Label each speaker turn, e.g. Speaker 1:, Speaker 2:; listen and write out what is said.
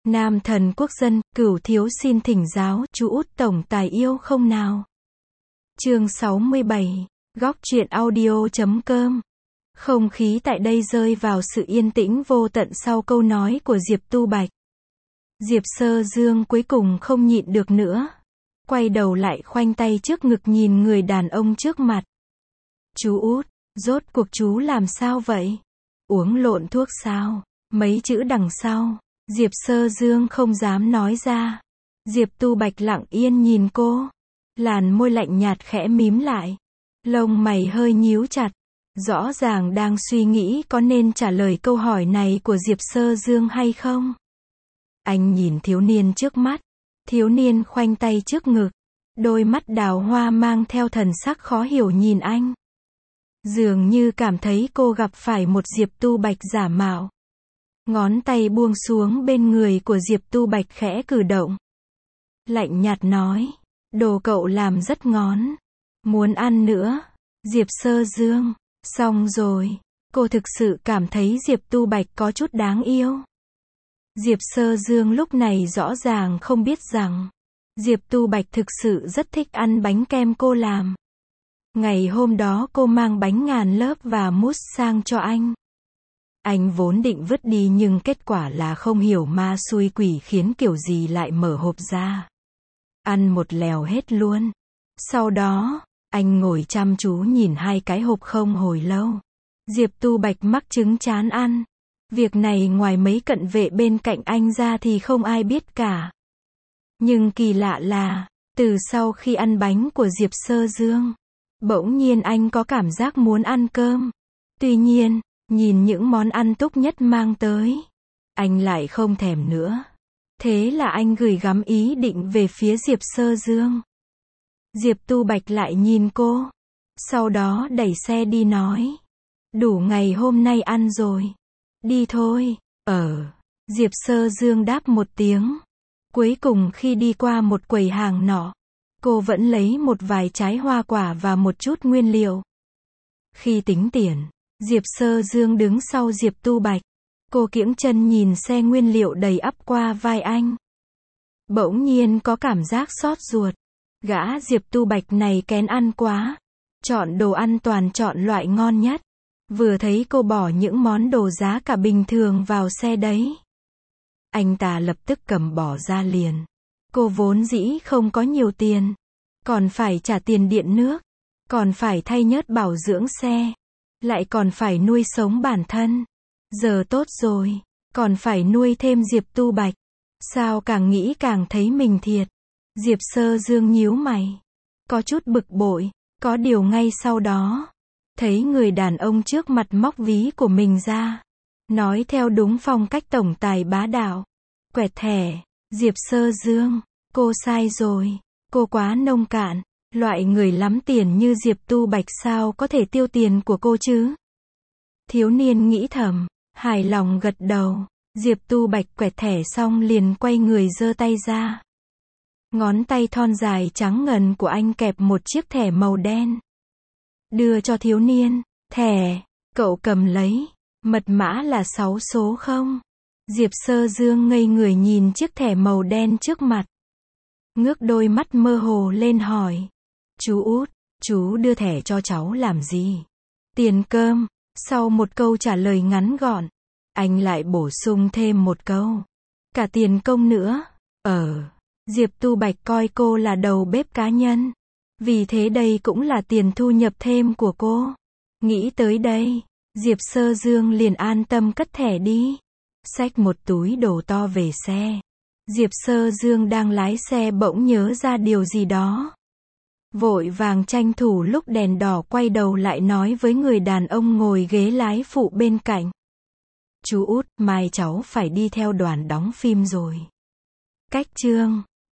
Speaker 1: Nam thần quốc dân, Cửu thiếu xin thỉnh giáo, chú út tổng tài yêu không nào? Chương 67, góc truyện audio.com. Không khí tại đây rơi vào sự yên tĩnh vô tận sau câu nói của Diệp Tu Bạch. Diệp Sơ Dương cuối cùng không nhịn được nữa. Quay đầu lại khoanh tay trước ngực nhìn người đàn ông trước mặt. Chú út, rốt cuộc chú làm sao vậy? Uống lộn thuốc sao? Mấy chữ đằng sau, Diệp Sơ Dương không dám nói ra. Diệp Tu Bạch lặng yên nhìn cô. Làn môi lạnh nhạt khẽ mím lại. Lông mày hơi nhíu chặt. Rõ ràng đang suy nghĩ có nên trả lời câu hỏi này của Diệp Sơ Dương hay không. Anh nhìn thiếu niên trước mắt. Thiếu niên khoanh tay trước ngực. Đôi mắt đào hoa mang theo thần sắc khó hiểu nhìn anh. Dường như cảm thấy cô gặp phải một Diệp Tu Bạch giả mạo. Ngón tay buông xuống bên người của Diệp Tu Bạch khẽ cử động. Lạnh nhạt nói. Đồ cậu làm rất ngon. Muốn ăn nữa. Diệp Sơ Dương. Xong rồi. Cô thực sự cảm thấy Diệp Tu Bạch có chút đáng yêu. Diệp Sơ Dương lúc này rõ ràng không biết rằng Diệp Tu Bạch thực sự rất thích ăn bánh kem cô làm. Ngày hôm đó cô mang bánh ngàn lớp và mousse sang cho anh. Anh vốn định vứt đi nhưng kết quả là không hiểu ma xui quỷ khiến kiểu gì lại mở hộp ra. Ăn một lèo hết luôn. Sau đó, anh ngồi chăm chú nhìn hai cái hộp không hồi lâu. Diệp Tu Bạch mắc chứng chán ăn. Việc này ngoài mấy cận vệ bên cạnh anh ra thì không ai biết cả. Nhưng kỳ lạ là, từ sau khi ăn bánh của Diệp Sơ Dương, bỗng nhiên anh có cảm giác muốn ăn cơm. Tuy nhiên, nhìn những món ăn Túc Nhất mang tới, anh lại không thèm nữa. Thế là anh gửi gắm ý định về phía Diệp Sơ Dương. Diệp Tu Bạch lại nhìn cô. Sau đó đẩy xe đi nói. Đủ ngày hôm nay ăn rồi. Đi thôi. Diệp Sơ Dương đáp một tiếng. Cuối cùng khi đi qua một quầy hàng nọ, cô vẫn lấy một vài trái hoa quả và một chút nguyên liệu. Khi tính tiền, Diệp Sơ Dương đứng sau Diệp Tu Bạch. Cô kiễng chân nhìn xe nguyên liệu đầy ắp qua vai anh. Bỗng nhiên có cảm giác xót ruột. Gã Diệp Tu Bạch này kén ăn quá. Chọn đồ ăn toàn chọn loại ngon nhất. Vừa thấy cô bỏ những món đồ giá cả bình thường vào xe đấy, anh ta lập tức cầm bỏ ra liền. Cô vốn dĩ không có nhiều tiền. Còn phải trả tiền điện nước. Còn phải thay nhớt bảo dưỡng xe. Lại còn phải nuôi sống bản thân. Giờ tốt rồi. Còn phải nuôi thêm Diệp Tu Bạch. Sao càng nghĩ càng thấy mình thiệt. Diệp Sơ Dương nhíu mày. Có chút bực bội. Có điều ngay sau đó, thấy người đàn ông trước mặt móc ví của mình ra. Nói theo đúng phong cách tổng tài bá đạo. Quẹt thẻ. Diệp Sơ Dương. Cô sai rồi. Cô quá nông cạn. Loại người lắm tiền như Diệp Tu Bạch sao có thể tiêu tiền của cô chứ? Thiếu niên nghĩ thầm. Hài lòng gật đầu. Diệp Tu Bạch quẹt thẻ xong liền quay người giơ tay ra. Ngón tay thon dài trắng ngần của anh kẹp một chiếc thẻ màu đen. Đưa cho thiếu niên. Thẻ. Cậu cầm lấy. Mật mã là 6 số không? Diệp Sơ Dương ngây người nhìn chiếc thẻ màu đen trước mặt. Ngước đôi mắt mơ hồ lên hỏi. Chú út, chú đưa thẻ cho cháu làm gì? Tiền cơm. Sau một câu trả lời ngắn gọn, anh lại bổ sung thêm một câu. Cả tiền công nữa. Diệp Tu Bạch coi cô là đầu bếp cá nhân. Vì thế đây cũng là tiền thu nhập thêm của cô. Nghĩ tới đây, Diệp Sơ Dương liền an tâm cất thẻ đi. Xách một túi đồ to về xe. Diệp Sơ Dương đang lái xe bỗng nhớ ra điều gì đó. Vội vàng tranh thủ lúc đèn đỏ quay đầu lại nói với người đàn ông ngồi ghế lái phụ bên cạnh. Chú út, mai cháu phải đi theo đoàn đóng phim rồi. Cách chương